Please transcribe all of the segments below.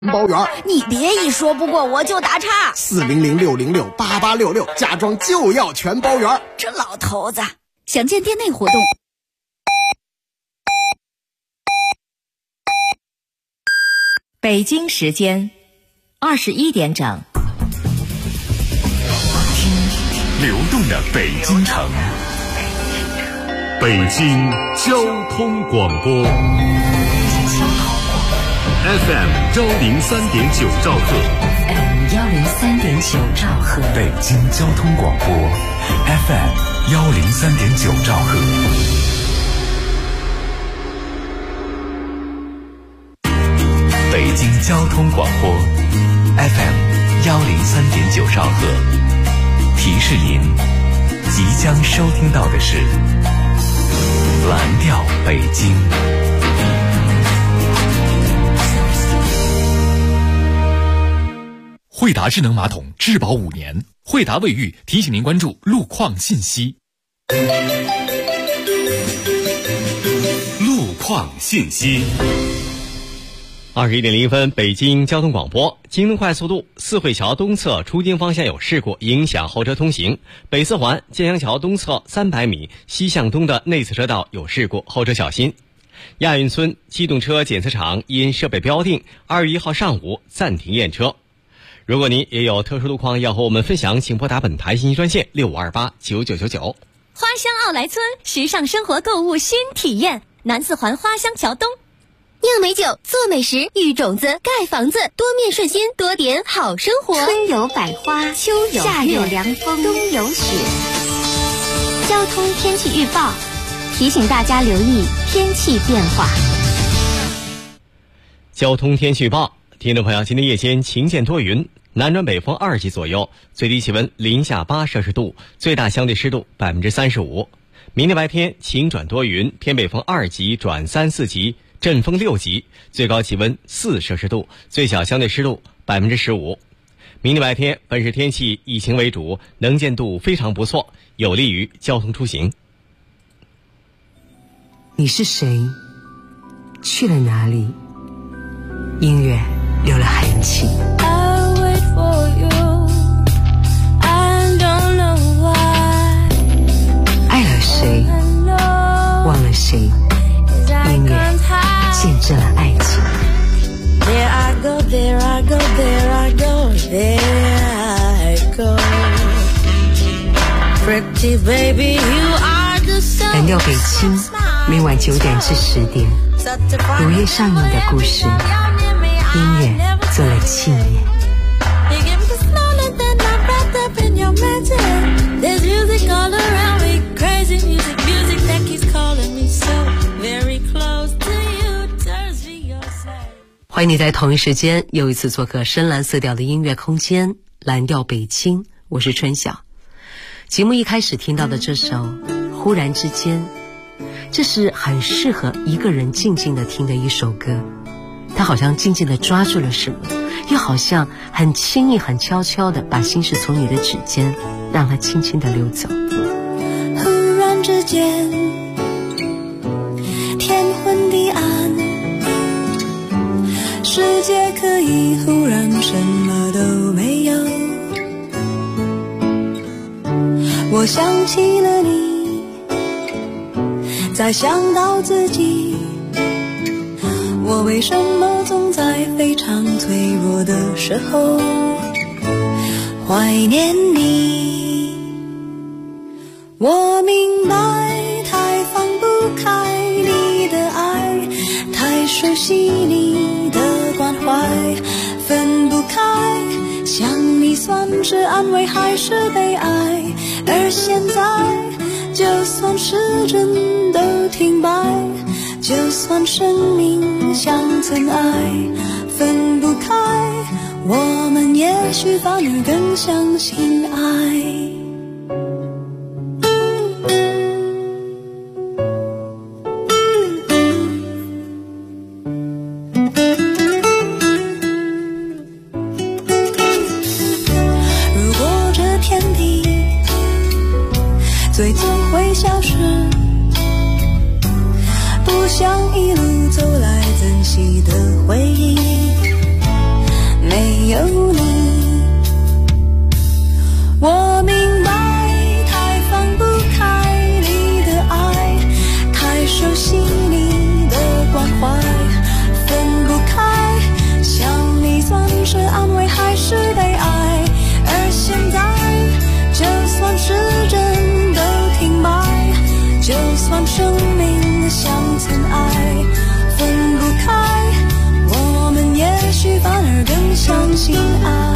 包圆， 你别一说不过我就打岔。 400-606-8866，家装就要全包圆。 这老头子，详见店内活动。 北京时间21点整， 听流动的北京城，北京交通广播 FM 103.9兆赫 ，FM 103.9兆赫， 北京交通广播 FM 103.9兆赫。北京交通广播 FM 103.9兆赫，提示您即将收听到的是蓝调北京。惠达智能马桶质保5年，惠达卫浴提醒您关注路况信息。路况信息。 21点0分，北京交通广播。京东快速路四惠桥东侧出京方向有事故，影响后车通行。北四环建阳桥东侧300米西向东的内侧车道有事故，后车小心。亚运村机动车检测场因设备标定2月1号上午暂停验车。如果您也有特殊路况要和我们分享，请拨打本台信息专线65289999。 花乡奥莱村时尚生活购物新体验，南四环花乡桥东。 酿美酒，做美食，育种子，盖房子，多面顺心，多点好生活。 春有百花，秋有夏有凉风， 冬有雪。交通天气预报提醒大家留意天气变化。 交通天气预报，听众朋友，今天夜间晴见多云，南转北风2级左右，最低气温零下8摄氏度，最大相对湿度35%。明天白天晴转多云，偏北风2级转3、4级。阵风6级，最高气温4摄氏度，最小相对湿度15%。明天白天，本市天气以晴为主，能见度非常不错，有利于交通出行。 你是谁？去了哪里？音乐留了痕迹。爱了谁？忘了谁？音乐见证了爱情。 There I go, there I go, there I go, there I go. Pretty baby, you are the sun. 蓝调北京，每晚9点至10点，午夜上映的故事，音乐做了纪念。 You give me the smile and then I'm wrapped up in your magic. There's music all around me, crazy music, music that keeps calling me so very close to you, turns me your side. 欢迎你在同一时间又一次做客深蓝色调的音乐空间，蓝调北京，我是春晓。节目一开始听到的这首《忽然之间》，这是很适合一个人静静地听的一首歌。他好像静静地抓住了什么，又好像很轻易很悄悄地把心事从你的指尖让它轻轻地流走。 忽然之间天昏地暗，世界可以忽然什么都没有。我想起了你，再想到自己，我为什么总在非常脆弱的时候怀念你？我明白，太放不开你的爱，太熟悉你的关怀，分不开，想你算是安慰还是悲哀？而现在，就算时针都停摆，就算生命像尘埃，分不开，我们也许反而更相信爱。最终会消失，不想一路走来珍惜的回忆， 相信爱。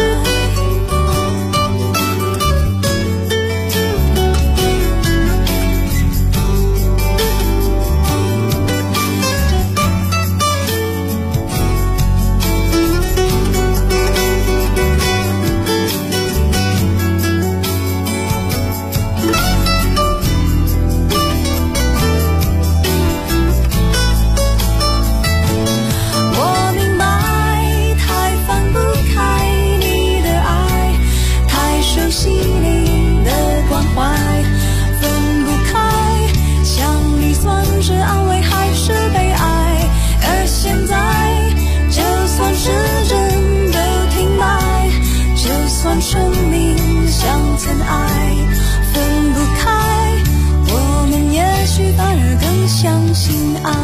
生命像尘埃，分不开，我们也许反而更相信爱。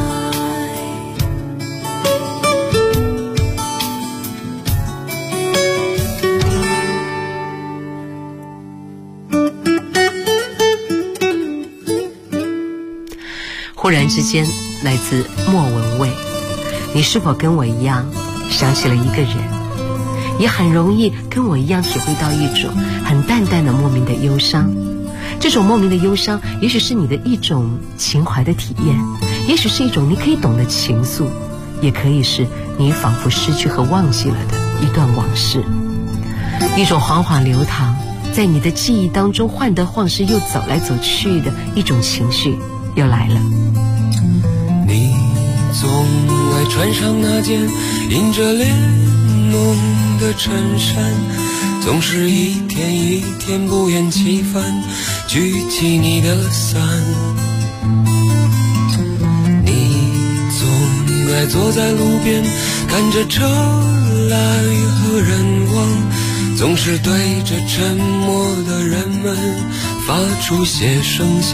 忽然之间，来自莫文蔚。你是否跟我一样想起了一个人？也很容易跟我一样体会到一种很淡淡的莫名的忧伤。这种莫名的忧伤也许是你的一种情怀的体验，也许是一种你可以懂的情愫，也可以是你仿佛失去和忘记了的一段往事。一种缓缓流淌在你的记忆当中患得患失又走来走去的一种情绪又来了。 你总爱穿上那件印着莲浓的衬衫，总是一天一天不厌其烦举起你的伞。你总爱坐在路边看着车来和人往，总是对着沉默的人们发出些声响。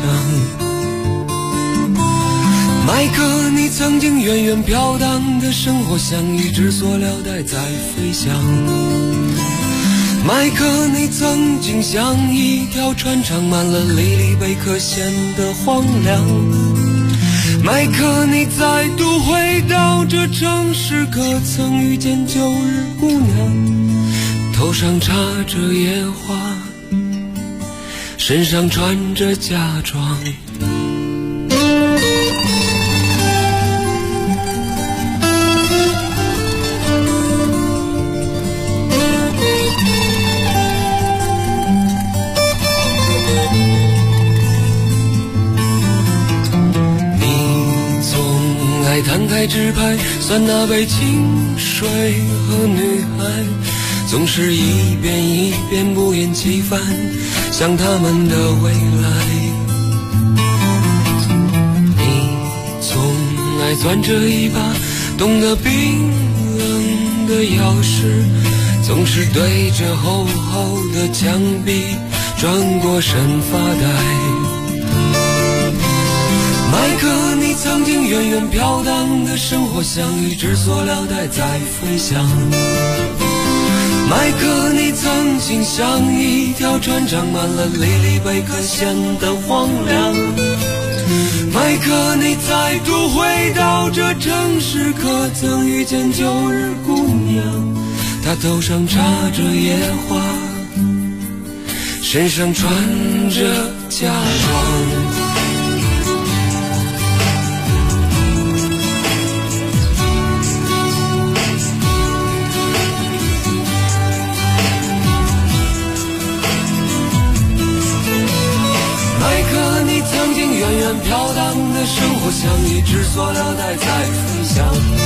麦克，你曾经远远飘荡的生活像一只塑料袋在飞翔。麦克，你曾经像一条船长满了莉莉贝壳显得荒凉。麦克，你再度回到这城市，可曾遇见旧日姑娘？头上插着野花，身上穿着嫁妆。摊开纸牌算那杯清水和女孩，总是一遍一遍不厌其烦想他们的未来。你总爱攥着一把冻得冰冷的钥匙，总是对着厚厚的墙壁转过身发呆。麦克，你曾经远远飘荡的生活像一只塑料袋在飞翔。麦克，你曾经像一条船长满了莉莉贝壳显得荒凉。麦克，你再度回到这城市，可曾遇见旧日姑娘？她头上插着野花，身上穿着嫁妆。远远飘荡的生活像一只塑料袋在飞翔。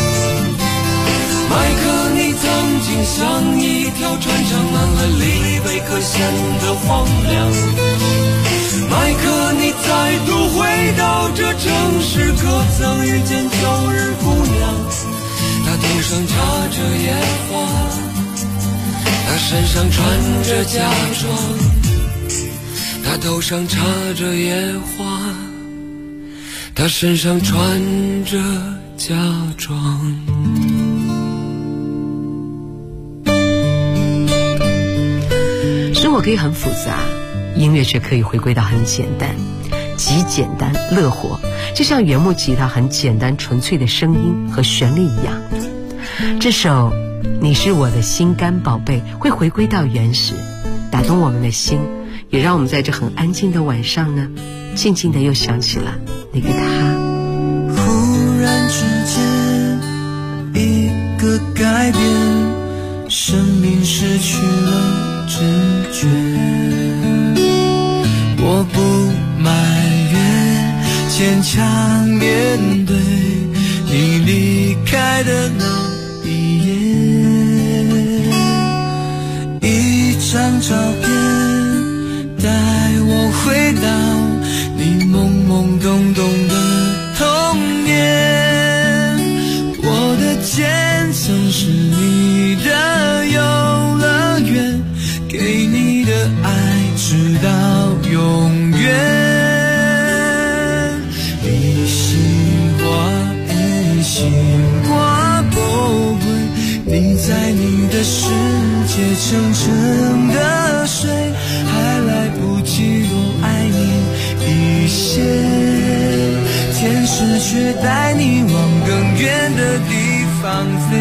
麦克，你曾经像一条船长满了莉莉贝壳显得荒凉。麦克，你再度回到这城市，可曾遇见旧日姑娘？她头上插着野花，她身上穿着嫁妆。她头上插着野花，她身上穿着嫁妆。 生活可以很复杂，音乐却可以回归到很简单，极简单乐活，就像原木吉他很简单纯粹的声音和旋律一样。这首你是我的心肝宝贝，会回归到原始，打动我们的心，也让我们在这很安静的晚上呢，静静的又想起了那个他。 忽然之间一个改变，生命失去了知觉，我不埋怨，坚强面对你离开的那一夜。一张照片带我回到你懵懵懂懂的童年，我的肩曾是你的游乐园，给你的爱直到永远。你是我的心挂宝贝，你在你的世界沉沉的睡，还来不及多爱你一些，天使却带你往更远的地方飞。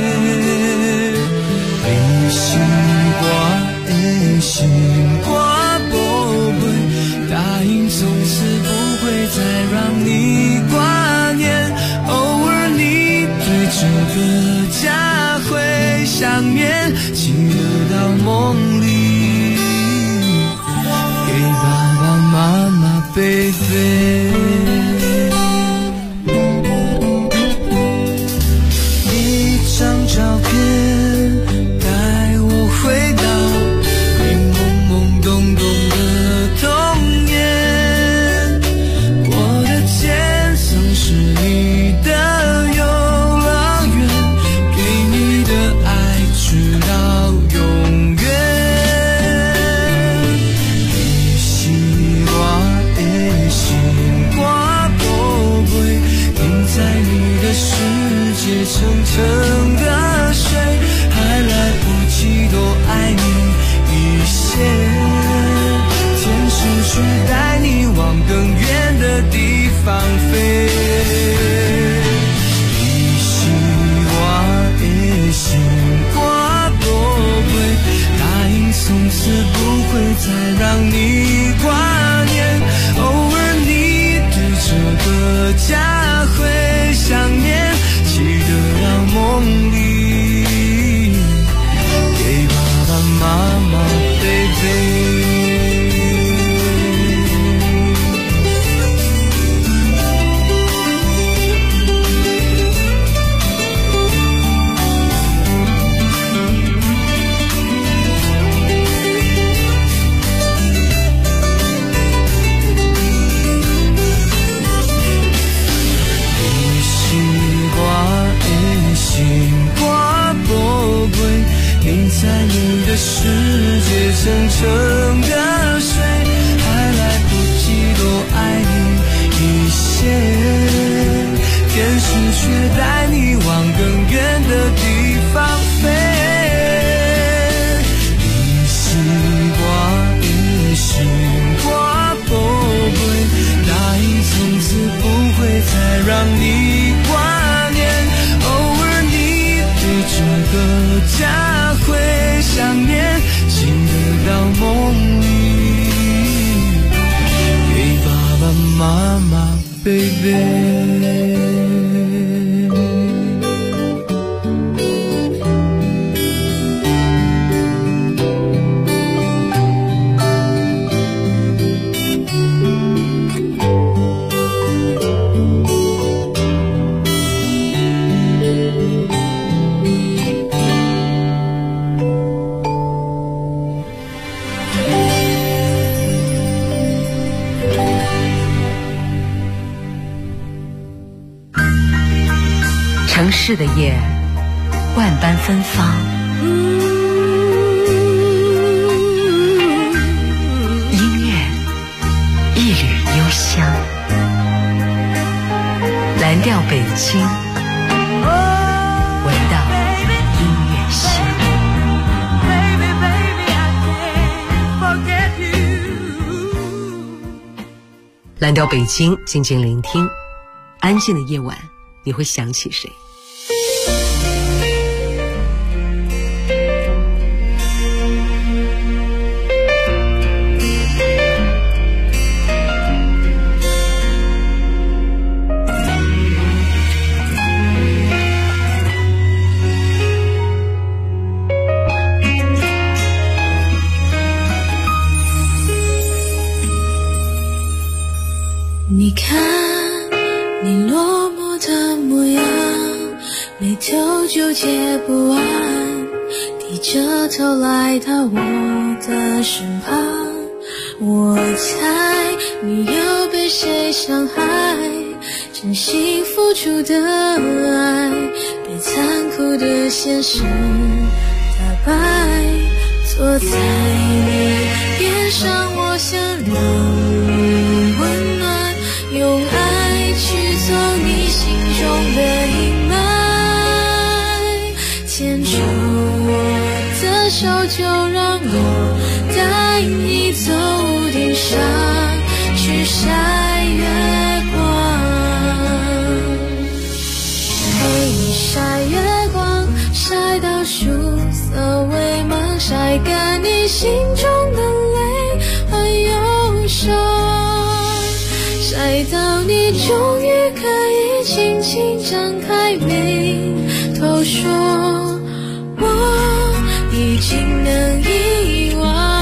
你是我的心挂宝贝，答应从此不会再让你挂念，偶尔你对这个家会想念，记得到梦里给爸爸妈妈背背。一张照片带我回到你懵懵懂懂的童年，我的肩曾是你的游乐园，给你的爱直到永远。你是我的心挂宝贝，你在你的世界沉沉的睡，还来不及多爱你一些，天使却带你往更远的地方飞。你是我的心挂宝贝，答应从此不会再让你挂念，偶尔你对这个家会想念，记得到梦里给爸爸妈妈背背。在你的世界沉沉的睡，还来不及多爱你一些，天使却带你往更远的地方飞。你是我的心挂宝贝，答应从此不会再让你挂念，偶尔你对这个家会想念，记得到梦里给爸爸妈妈背背。 城市的夜，万般芬芳，音乐一缕幽香，蓝调北京，闻到音乐香。蓝调北京，静静聆听，安静的夜晚，你会想起谁？ 解不完，低着头来到我的身旁。我猜你又被谁伤害，真心付出的爱被残酷的现实打败。坐在你边上，我想让你温暖，用爱驱走你心中的阴霾。牵着我的手，就让我带你走屋顶上去晒月光。陪你晒月光，晒到曙色微茫，晒干你心中的泪和忧伤，晒到你终于可以轻轻张开眉头说我已经能遗忘。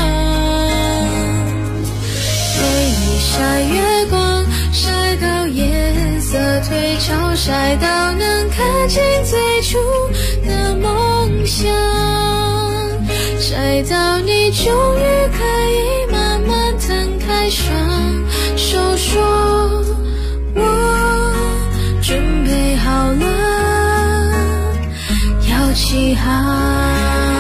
陪你晒月光，晒到夜色退潮，晒到能看清最初的梦想，晒到你终于可以慢慢摊开双手说我准备好了要起航。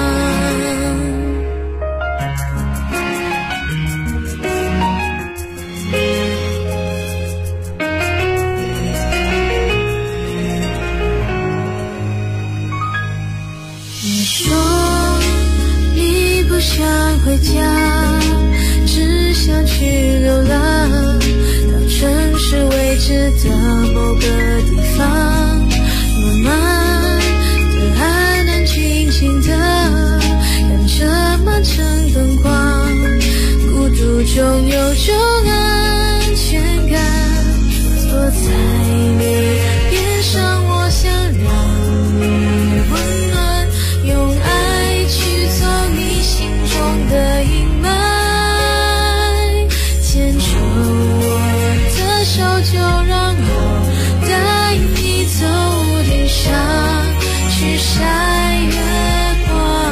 你说你不想回家，只想去流浪，到城市未知的某个地方。慢慢的安安静静的看着满城灯光，孤独中有种安全感。坐在你边上，我想让你温暖，用爱驱走你心中的阴霾。牵着我的手，就让我带你走屋顶上去晒月光。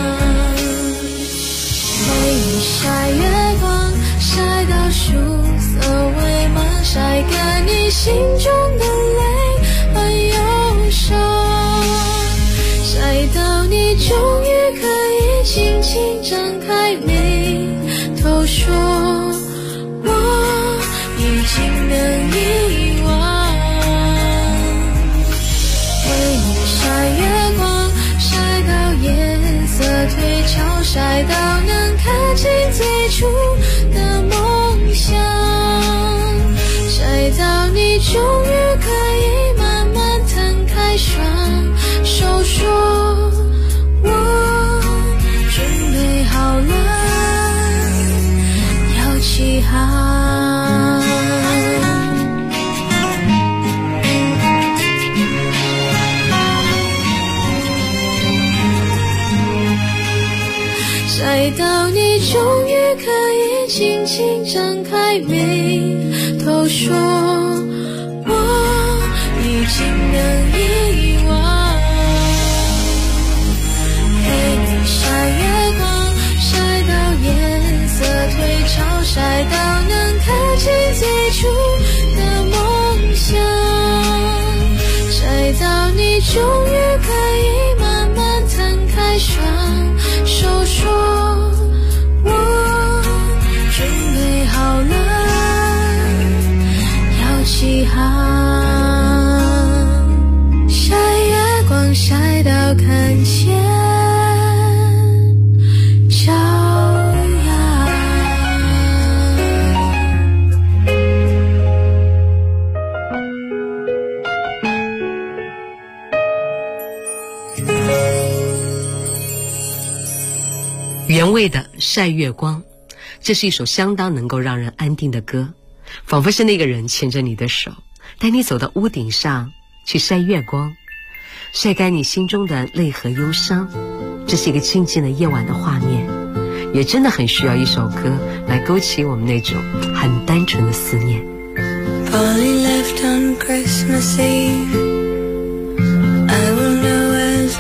陪你晒月光，晒到曙色微茫，晒干你心中的泪和忧伤，晒到你终于可以轻轻张开眉头说我已经能遗忘。陪你晒月光，晒到夜色退潮，晒到能看清最初的梦想，晒到你终于可以慢慢摊开双手说我准备好了要起航。晒到你终于可以轻轻张开眉头说我已经能遗忘。陪你晒月光，晒到夜色退潮，晒到能看清最初的梦想，晒到你终于可以慢慢摊开双手说我准备好了要起航。晒月光，晒到看见朝阳。 原味的晒月光，这是一首相当能够让人安定的歌，仿佛是那个人牵着你的手，带你走到屋顶上去晒月光，晒干你心中的泪和忧伤。这是一个静静的夜晚的画面，也真的很需要一首歌来勾起我们那种很单纯的思念。 Polly left on Christmas Eve. I will know as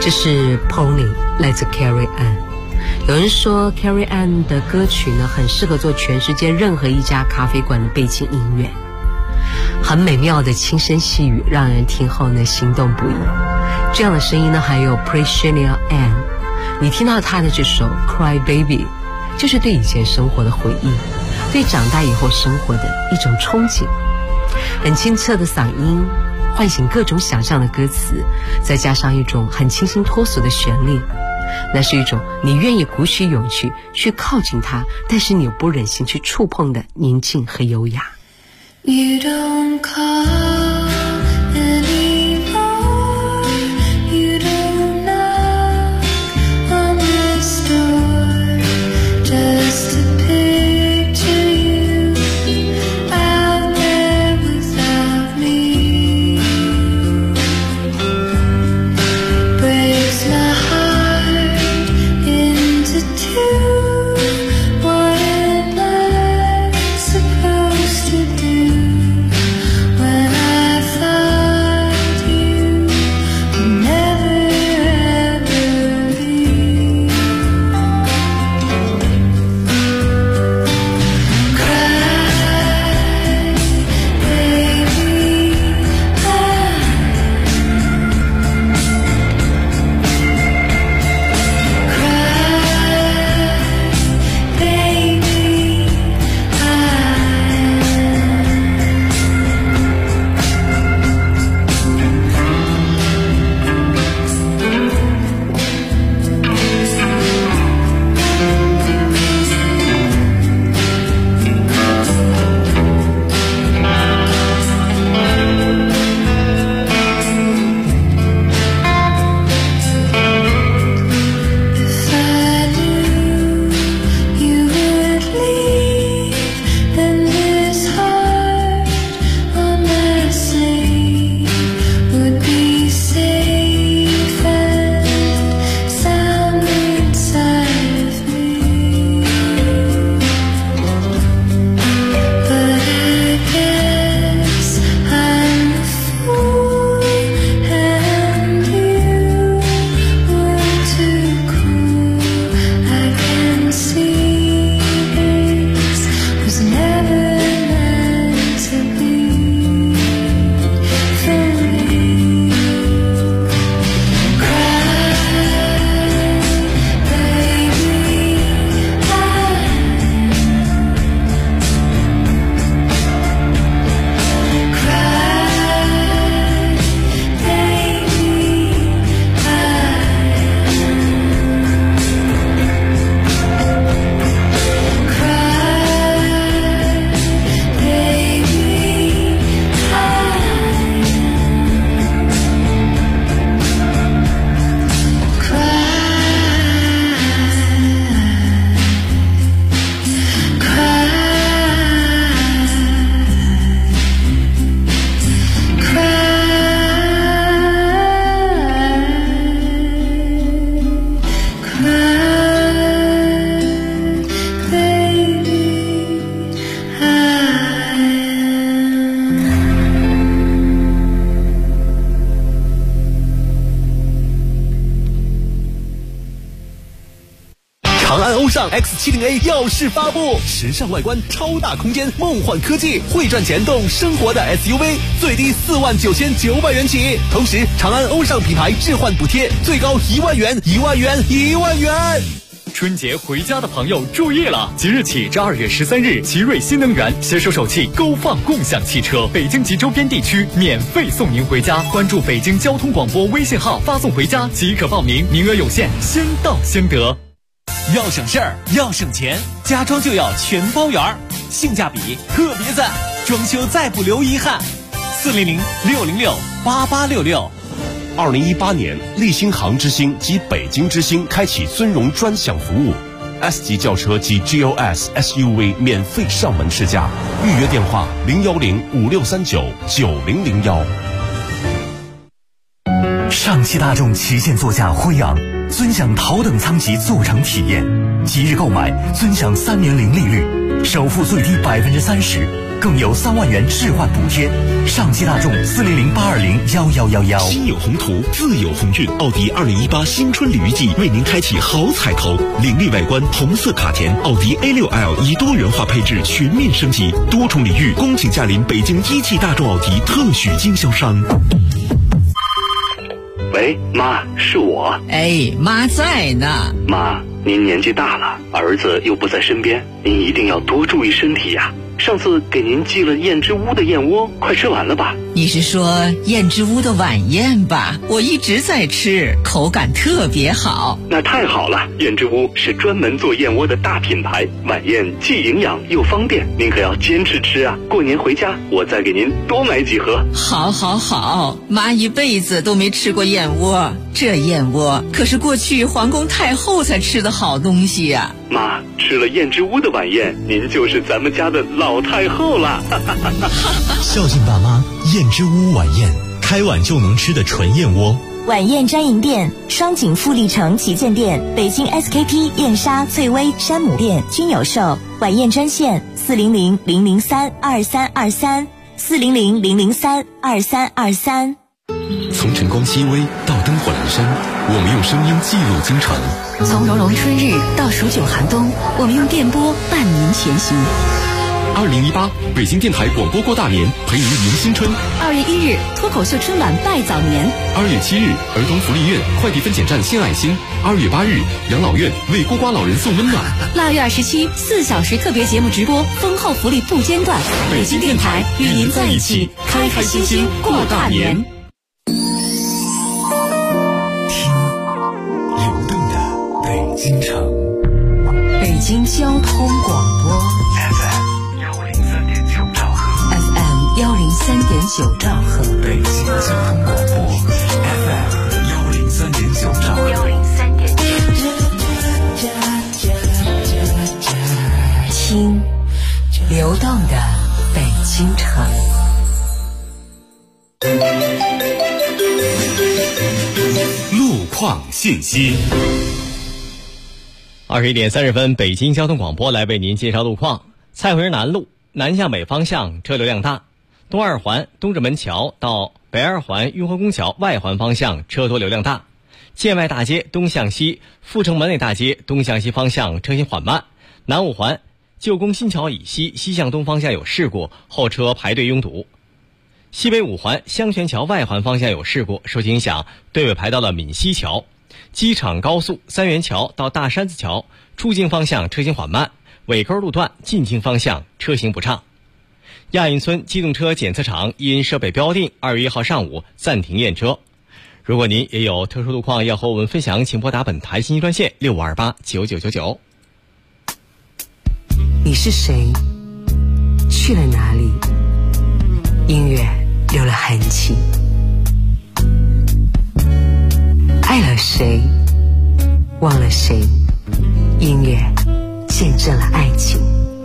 这是 Pony 来自 Carrie Ann。 有人说 Carrie Ann 的歌曲呢，很适合做全世界任何一家咖啡馆的背景音乐，很美妙的轻声细语，让人听后呢心动不已。这样的声音呢，还有 Priscilla Ann。 你听到她的这首 Cry Baby， 就是对以前生活的回忆，对长大以后生活的一种憧憬。很清澈的嗓音唤醒各种想象的歌词，再加上一种很清新脱俗的旋律，那是一种你愿意鼓起勇气去靠近它，但是你又不忍心去触碰的宁静和优雅。 You don't call anymore, you don't knock on this door, just to picture you out there without me. Breaks my heart into two. What am I supposed to do when I find you will never ever leave? Cry, baby, if I knew you would leave, then this heart on my sleeve would be safe and sound inside of me. But I guess I'm a fool and you were too cool. I can see this was never meant to be for me. Cry, baby, 长安欧尚 X70A 耀世发布，时尚外观，超大空间，梦幻科技，会赚钱动生活的 SUV， 最低49900元起。同时，长安欧尚品牌置换补贴最高1万元，1万元，1万元。 春节回家的朋友注意了！即日起至2月13日，奇瑞新能源携手首汽勾放共享汽车，北京及周边地区免费送您回家。关注北京交通广播微信号，发送回家即可报名，名额有限，先到先得。 要省事儿，要省钱，家装就要全包圆儿，性价比特别赞，装修再不留遗憾。400-606-8866。 2018年，立新航之星及北京之星开启尊荣专享服务 ，S 级轿车及 GLS SUV 免费上门试驾，预约电话010-5639-9001。 上汽大众旗舰座驾辉昂尊享头等舱级座乘体验。即日购买，尊享3年零利率，首付最低30%，更有3万元置换补贴。上汽大众400-820-1111。 心有宏图，自有鸿运。奥迪2018新春礼遇季为您开启好彩头，凌厉外观，红色卡钿，奥迪 A6L 以多元化配置全面升级，多重礼遇，恭请驾临北京一汽大众奥迪特许经销商。 喂，妈，是我。 哎，妈在呢。 妈，您年纪大了，儿子又不在身边，您一定要多注意身体呀。上次给您寄了燕之屋的燕窝，快吃完了吧？ 你是说燕之屋的晚宴吧？我一直在吃，口感特别好。 那太好了，燕之屋是专门做燕窝的大品牌，晚宴既营养又方便，您可要坚持吃啊！过年回家我再给您多买几盒。 好好好，妈一辈子都没吃过燕窝，这燕窝可是过去皇宫太后才吃的好东西呀。 妈，吃了燕之屋的晚宴，您就是咱们家的老太后了。 孝敬爸妈，燕之屋晚宴，开碗就能吃的纯燕窝。 晚宴专营店：双井富力城旗舰店、北京 SKP 燕莎、翠微、山姆店均有售。晚宴专线400-003-2323，400-003-2323。 从晨光熹微到灯火阑珊，我们用声音记录京城； 从融融春日到数九寒冬，我们用电波伴您前行。 2018北京电台广播过大年，陪您迎新春。 2月1日脱口秀春晚拜早年。 2月7日儿童福利院快递分拣站献爱心。2月8日养老院为孤寡老人送温暖。 腊月27 4小时特别节目直播，丰厚福利不间断。北京电台与您在一起，开开心心过大年。 北京城， 北京交通广播 FM 103.9兆赫 ，FM 103.9兆赫， 北京交通广播 FM 103.9兆赫 ，103.9。听流动的北京城。 路况信息。 21点30分，北京交通广播来为您介绍路况。蔡回南路南向北方向车流量大，东二环东直门桥到北二环雍和宫桥外环方向车多流量大，建外大街东向西阜成门内大街东向西方向车行缓慢，南五环旧宫新桥以西西向东方向有事故，后车排队拥堵。西北五环香泉桥外环方向有事故，受其影响队尾排到了闽西桥。机场高速三元桥到大山子桥出境方向车行缓慢，尾沟路段进京方向车行不畅。亚运村机动车检测场因设备标定2月1号上午暂停验车。如果您也有特殊路况要和我们分享，请拨打本台信息专线65289999。 你是谁？去了哪里？音乐留了痕迹。爱了谁？忘了谁？音乐见证了爱情。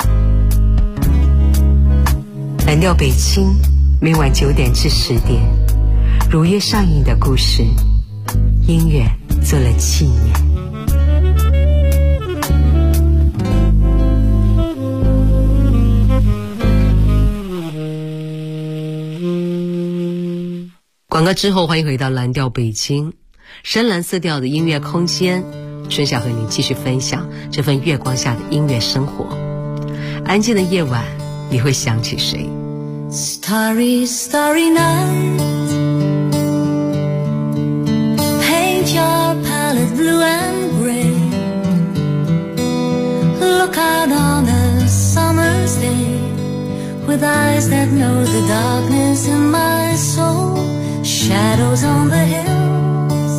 蓝调北京，每晚9点至10点，如约上映的故事，音乐做了纪念。广告之后，欢迎回到蓝调北京，深蓝色调的音乐空间。春晓和你继续分享这份月光下的音乐生活。安静的夜晚，你会想起谁？ Starry, starry night, paint your palette blue and gray. Look out on a summer's day, with eyes that know the darkness in my soul. Shadows on the hills,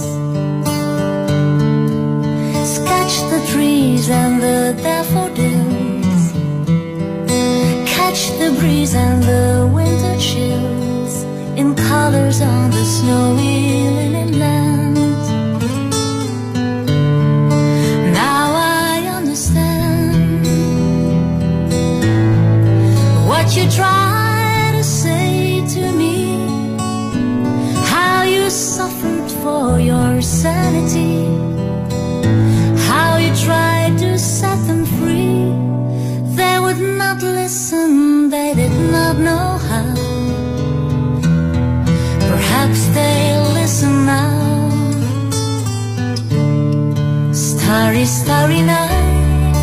sketch the trees and the daffodils, catch the breeze and the winter chills in colors on the snowy linen land. Now I understand what you try to say to me, how you suffered for your sanity, not know how. Perhaps they'll listen now. Starry, starry night,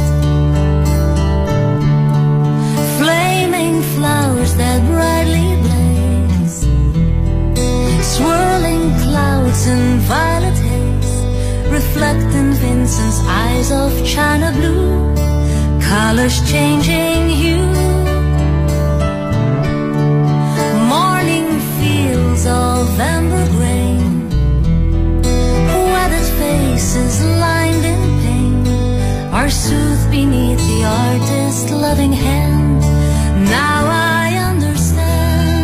flaming flowers that brightly blaze, swirling clouds in violet haze, reflect in Vincent's eyes of china blue, colors changing hue. Morning fields of amber grain, weathered faces lined in pain, are soothed beneath the artist's loving hand. Now I understand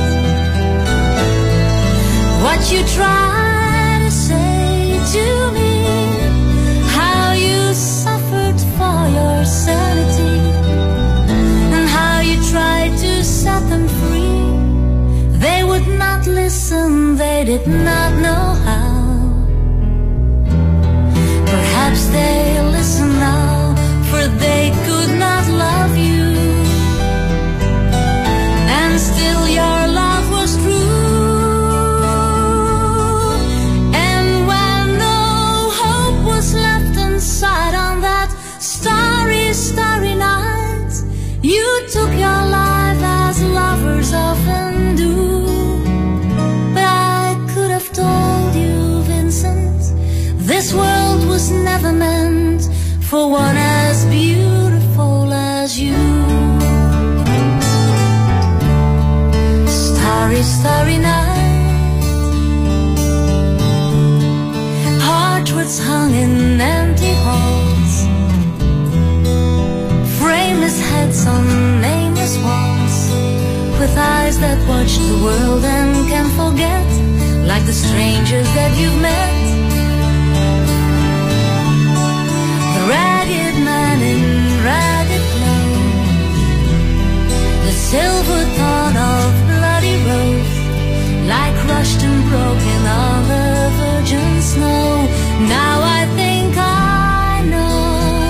what you try to say to me, how you suffered for your sanity, and how you tried to set them free. They would not listen, they did not know how. Perhaps they listen now, for they could not love you, and still your love was true. And when no hope was left inside on that starry, starry night, you took your life as lovers often do. But I could have told you, Vincent, this world was never meant for one as beautiful as you. Starry, starry night, portraits hung in empty halls, frameless heads on nameless walls, with eyes that watch the world and can forget, like the strangers that you've met. The ragged man in ragged clothes, the silver thorn of bloody rose, lie crushed and broken on the virgin snow. Now I think I know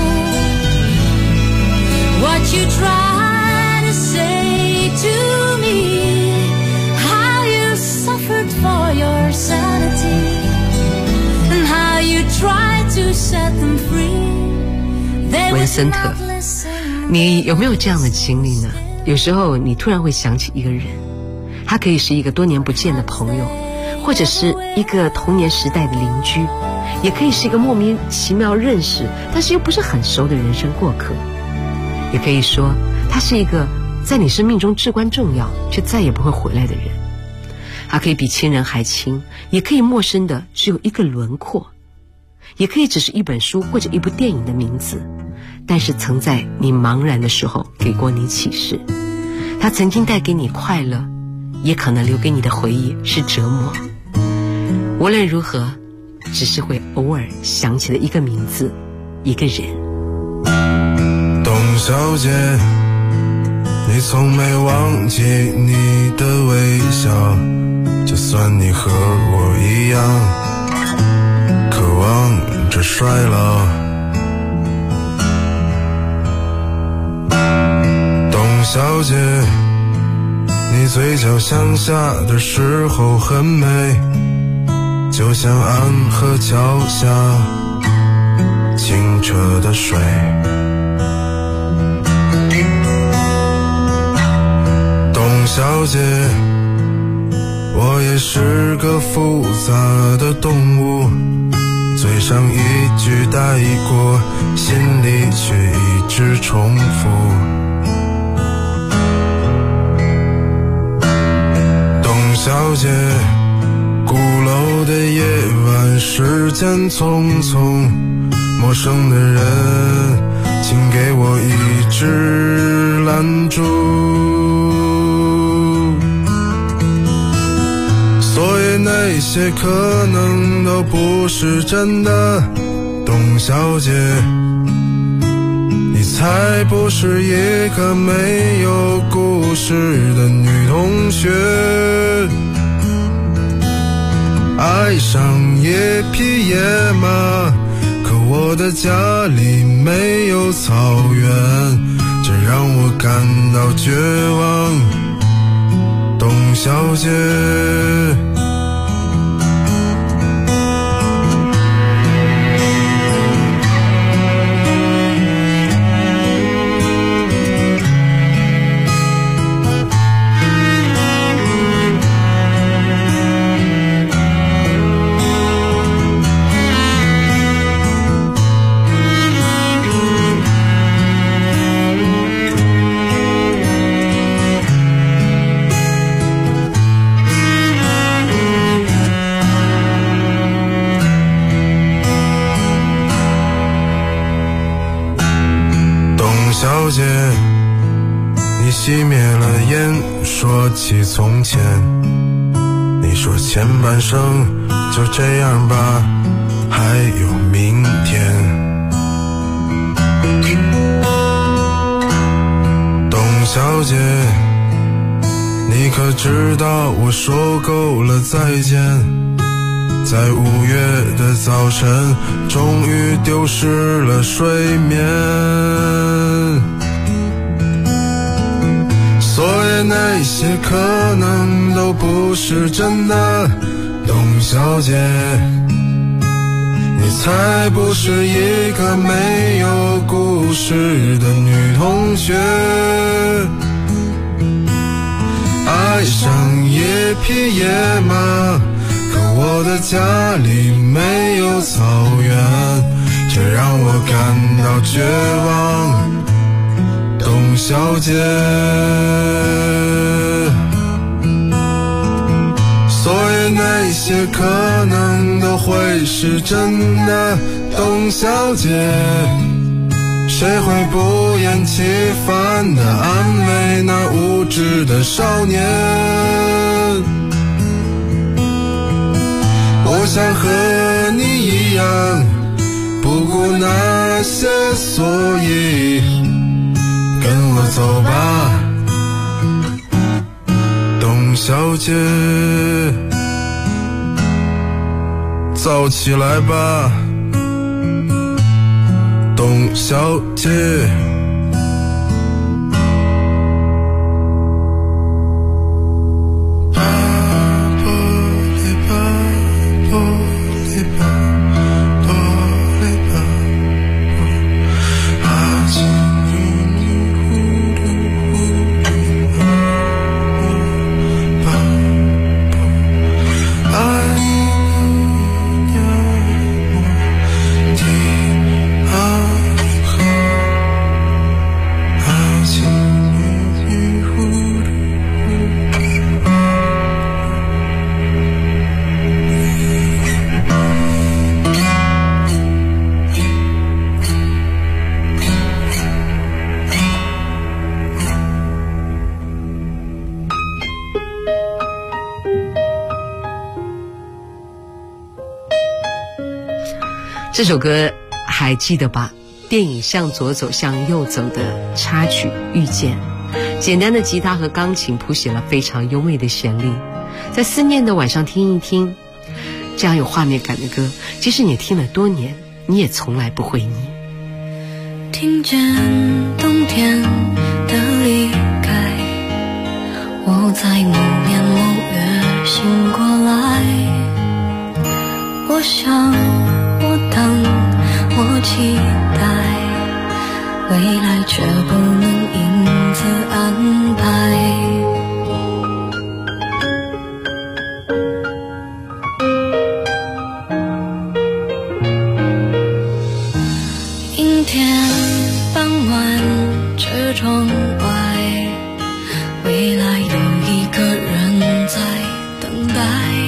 what you try to say to me, how you suffered for your sanity, and how you tried to set them free. 文森特，你有没有这样的经历呢？有时候你突然会想起一个人，他可以是一个多年不见的朋友，或者是一个童年时代的邻居，也可以是一个莫名其妙认识但是又不是很熟的人生过客，也可以说他是一个在你生命中至关重要却再也不会回来的人。他可以比亲人还亲，也可以陌生的只有一个轮廓，也可以只是一本书或者一部电影的名字，但是曾在你茫然的时候给过你启示。他曾经带给你快乐，也可能留给你的回忆是折磨。无论如何，只是会偶尔想起的一个名字，一个人。 董小姐，你从没忘记你的微笑，就算你和我一样渴望着衰老。董小姐，你嘴角向下的时候很美，就像安河桥下清澈的水。董小姐，我也是个复杂的动物，嘴上一句带过，心里却一直重复。董小姐，鼓楼的夜晚，时间匆匆，陌生的人，请给我一支蜡烛。所以那些可能都不是真的，董小姐，你才不是一个没有故事的女同学。爱上一匹野马，可我的家里没有草原，这让我感到绝望。 董小姐。小姐，你熄灭了烟，说起从前，你说前半生就这样吧，还有明天。董小姐，你可知道我说够了再见，在5月的早晨终于丢失了睡眠，所以那些可能都不是真的。董小姐，你才不是一个没有故事的女同学，爱上一匹野马，可我的家里没有草原，这让我感到绝望。董小姐，所以那些可能都会是真的。董小姐，谁会不厌其烦地安慰那无知的少年？我想和你一样，不顾那些所以，跟我走吧，董小姐，燥起来吧，董小姐。 这首歌还记得吧？电影《向左走向右走》的插曲《遇见》，简单的吉他和钢琴谱写了非常优美的旋律，在思念的晚上听一听，这样有画面感的歌，即使你听了多年，你也从来不会腻。 听见冬天的离开，我在某年某月醒过来，我想我等我期待，未来却不能因此安排。阴天傍晚车窗外，未来有一个人在等待，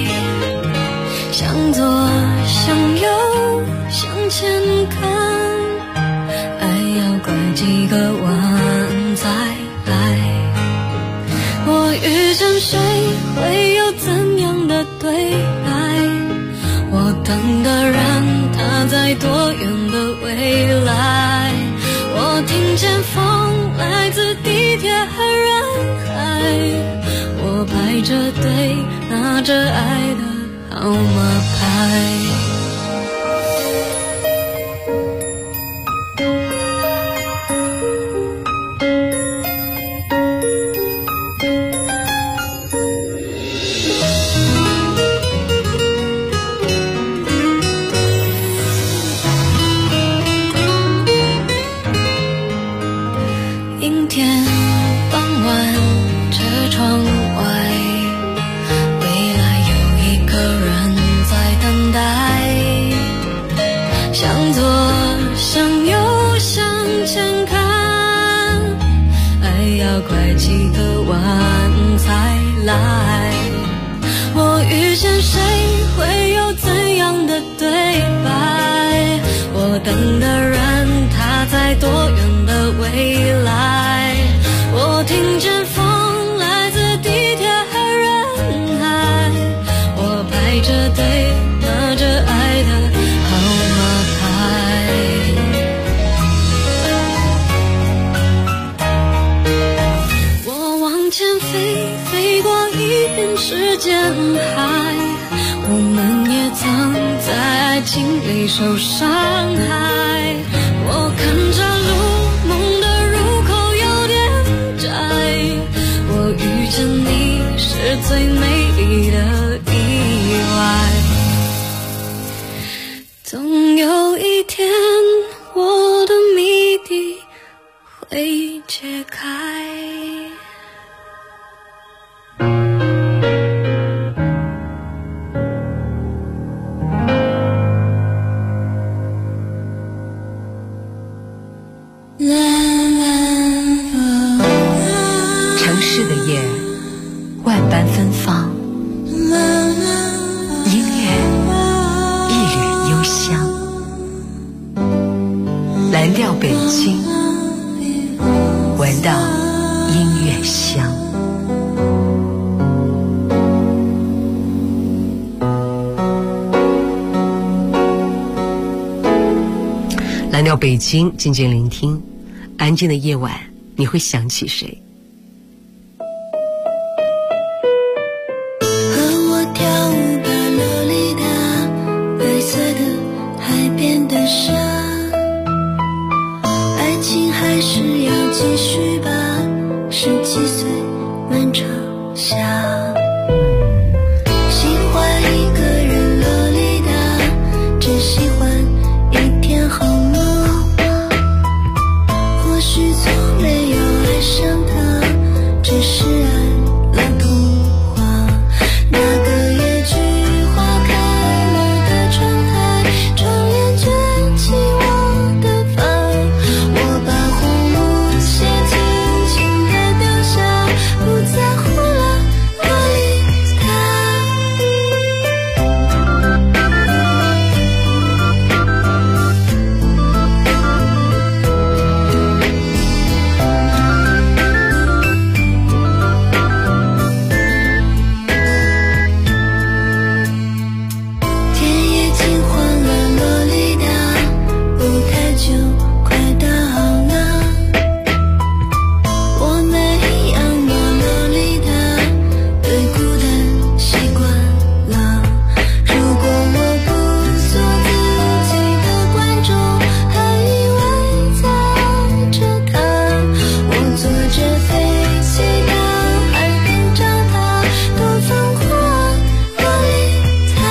向左向右向前看，爱要拐几个弯再来。我遇见谁会有怎样的对白，我等的人他在多远的未来，我听见风来自地铁和人海，我排着队拿着爱的号码牌。 阴天傍晚，车窗外，未来有一个人在等待，向左向右向前看，爱要拐几个弯才来。我遇见谁会有怎样的对白？我等的人他在多远的未来？我听见风来自地铁和人海，我排着队拿着爱的号码牌。我往前飞，飞过一片时间海，我们也曾在爱情里受伤害。我看着路，梦的入口有点窄，我遇见你是最美丽的意外。总有一天，我的谜底会解开。 城市的夜，万般芬芳，音乐一缕幽香，蓝调北京，闻到音乐香。蓝调北京，静静聆听，安静的夜晚，你会想起谁？ 和我跳舞吧，洛丽塔，白色的海边的沙，爱情还是要继续吧，17岁漫长夏。喜欢一个人，洛丽塔，只喜欢一天好吗？或许从没有爱上他，只是爱了童话。那个野菊花开了的窗台，窗帘卷起我的发，我把红舞鞋轻轻地丢下，不在乎了洛丽塔。天也尽欢了，洛丽塔，舞台就快到了。我没阳光，洛丽塔，对孤单习惯了。如果我不做自己的观众，还以为在这谈，我坐着飞机到海边找他，多疯狂，洛丽塔。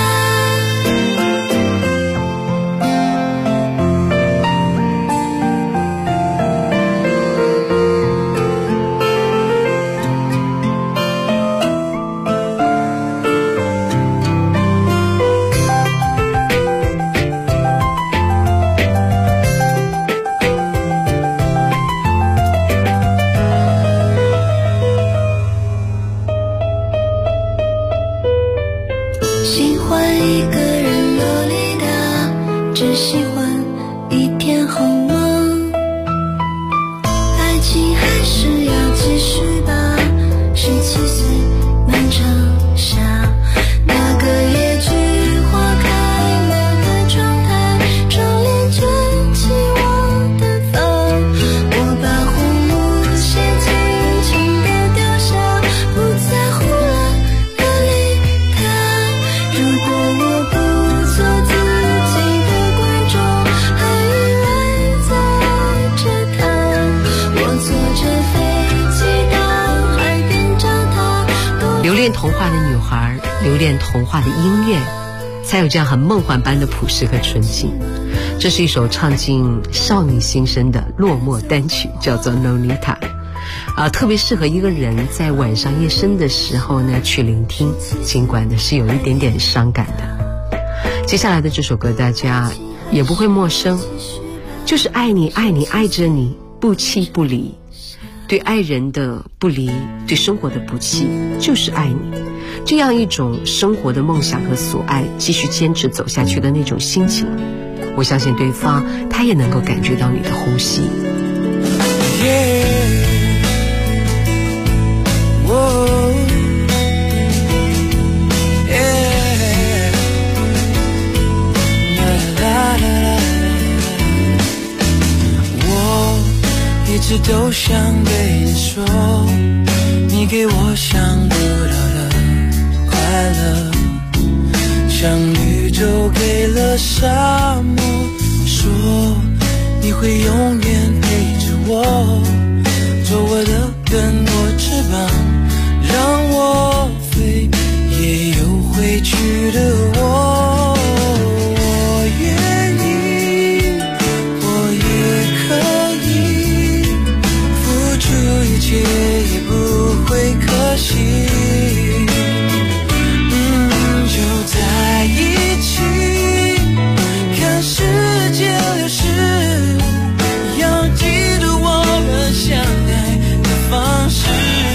喜欢一个人，洛丽塔，只喜欢一天好吗？爱情还是要继续吧，17岁漫长夏。那个野菊花开了的窗台，窗帘卷起我的发，我把红舞鞋轻轻地丢下，不在乎了洛丽塔。如果我不做自己的观众，还以为在这谈，我坐着飞机到海边找他。 留恋童话的女孩，留恋童话的音乐，才有这样很梦幻般的朴实和纯净。 这是一首唱进少女心声的落寞单曲，叫做 Nonita。特别适合一个人在晚上夜深的时候呢去聆听，尽管呢是有一点点伤感的。接下来的这首歌大家也不会陌生，就是爱你爱你爱着你，不弃不离。对爱人的不离，对生活的不弃，就是爱你。这样一种生活的梦想和所爱，继续坚持走下去的那种心情，我相信对方他也能够感觉到你的呼吸。 一直都想对你说，你给我想不到的快乐，像宇宙给了沙漠，说你会永远陪着我，做我的更多翅膀，让我飞，也有回去的我。我愿意，我也可以付出一切，也不会可惜。就在一起，看世界流逝，要记住我们相爱的方式。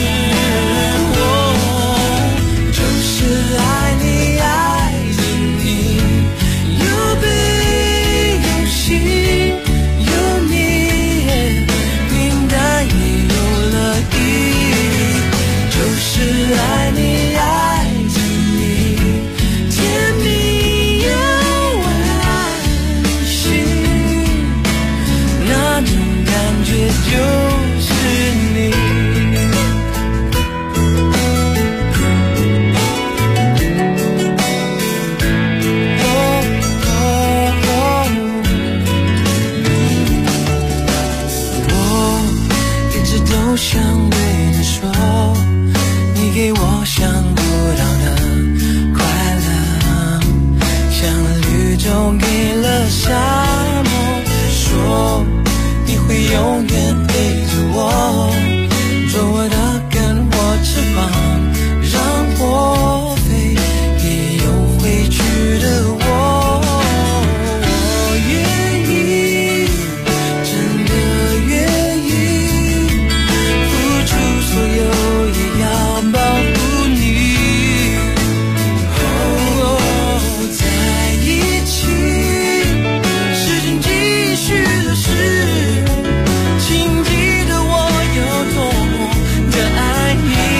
就是爱你爱着你，有悲有喜有你，平淡也有了意义。就是爱你爱着你，甜蜜又温馨，那种感觉就是你。我想对你说，你给我想不到的快乐，像绿洲给了沙漠，说你会永远陪着我，做我的跟我翅膀，让我飞，也有回去的我。我愿意，真的愿意，所有也要保护你。在一起，时间继续流逝，请记得我有多么的爱你。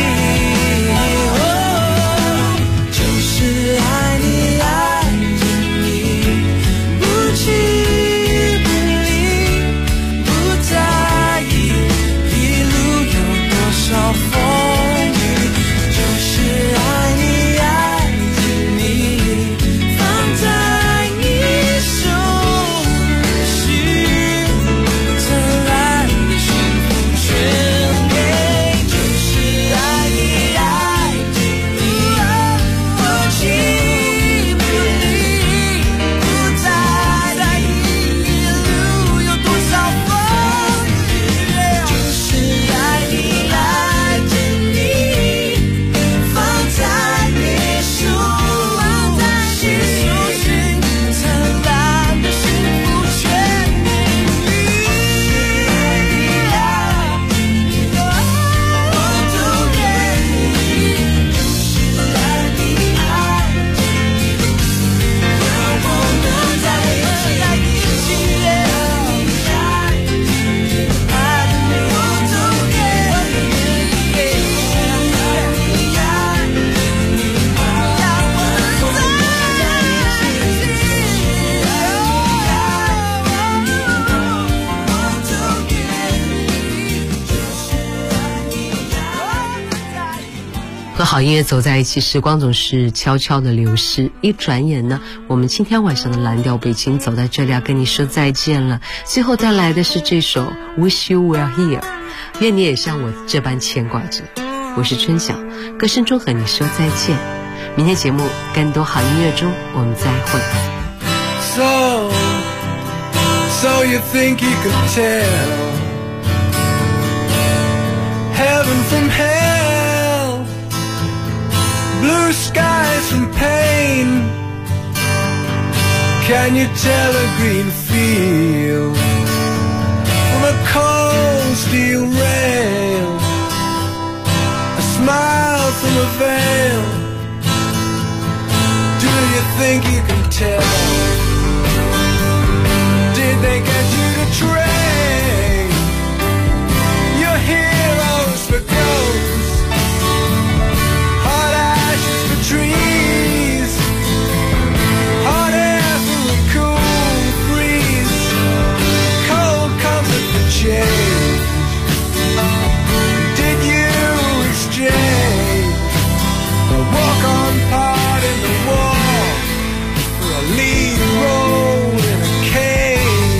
就是爱你爱着你，不弃不离，不在意一路有多少风雨，就是爱你爱着你，放在你手心，灿烂的幸福全给。就是爱你爱着你，不弃不离，不在意一路有多少风雨。就是爱你爱着你，放在你手心，灿烂的幸福全给你。我都愿意，就是爱你爱着你，让我们在一起，爱着你爱着你，我都愿意，爱着你让我们在一起。 和好音乐走在一起，时光总是悄悄的流逝，一转眼呢，我们今天晚上的蓝调北京走在这里要跟你说再见了。最后带来的是这首 Wish You Were Here， 愿你也像我这般牵挂着。我是春晓，歌声中和你说再见。明天节目更多好音乐中我们再会。 So So you think you could tell heaven from hell, blue skies from pain? Can you tell a green field from a cold steel rail, a smile from a veil? Do you think you can tell? Did they get you to train your heroes for ghosts, hot ashes for trees, hot air for a cool breeze, cold comfort for change? Did you exchange a walk-on part in the wall for a lead role in a cage?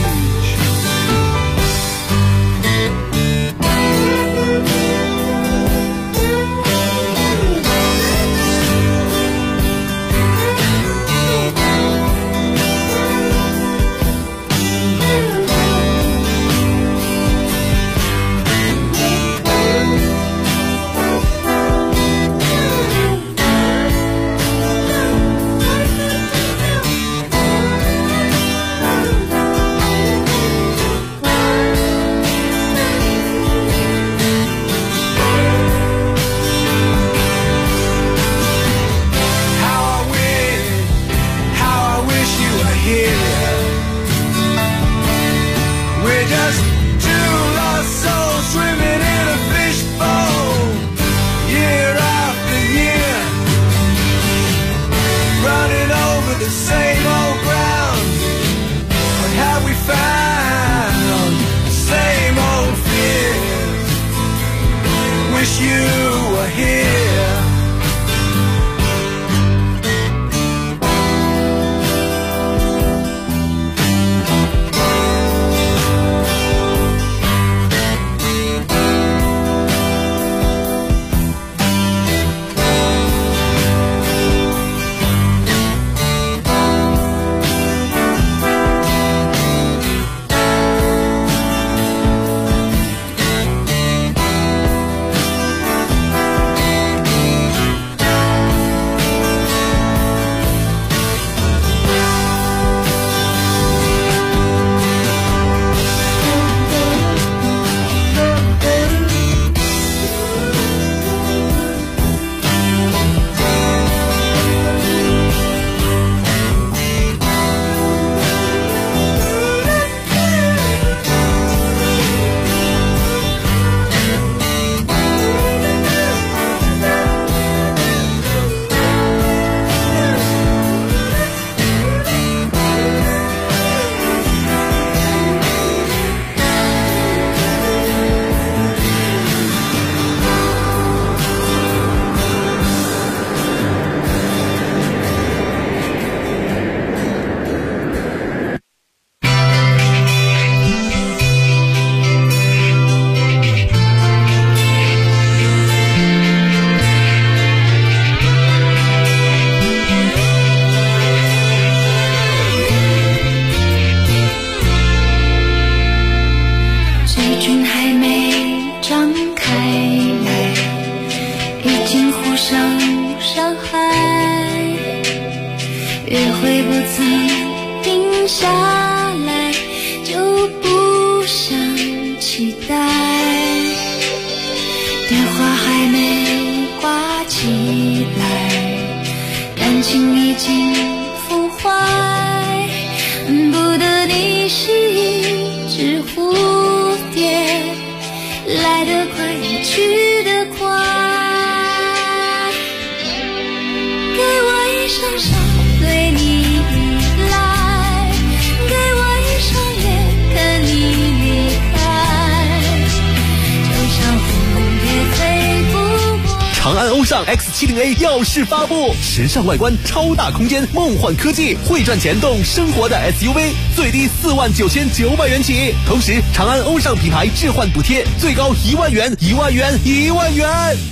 长安欧尚 X70A 耀世发布，时尚外观，超大空间，梦幻科技，会赚钱动生活的 SUV， 最低49900元起。同时，长安欧尚品牌置换补贴最高1万元，1万元，1万元。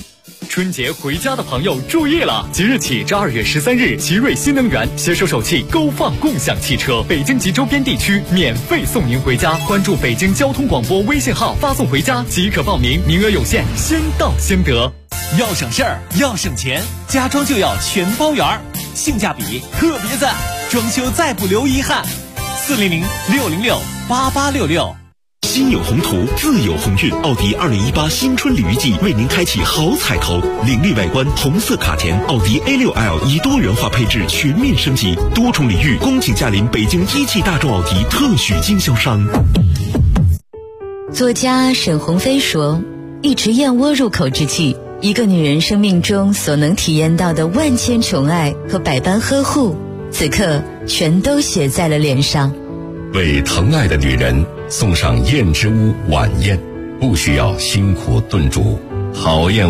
春节回家的朋友注意了！即日起至2月13日，奇瑞新能源携手首汽勾放共享汽车，北京及周边地区免费送您回家。关注北京交通广播微信号，发送回家即可报名，名额有限，先到先得。 要省事儿，要省钱，家装就要全包圆儿，性价比特别赞，装修再不留遗憾。400-606-8866。 心有宏图，自有鸿运。奥迪2018新春鲤鱼季为您开启好彩头，凌厉外观，红色卡钿，奥迪 A6L 以多元化配置全面升级，多重礼遇，恭请驾临北京一汽大众奥迪特许经销商。 作家沈鸿飞说，一池燕窝入口之际，一个女人生命中所能体验到的万千宠爱和百般呵护，此刻全都写在了脸上。 为疼爱的女人送上燕之屋晚宴，不需要辛苦炖煮，好燕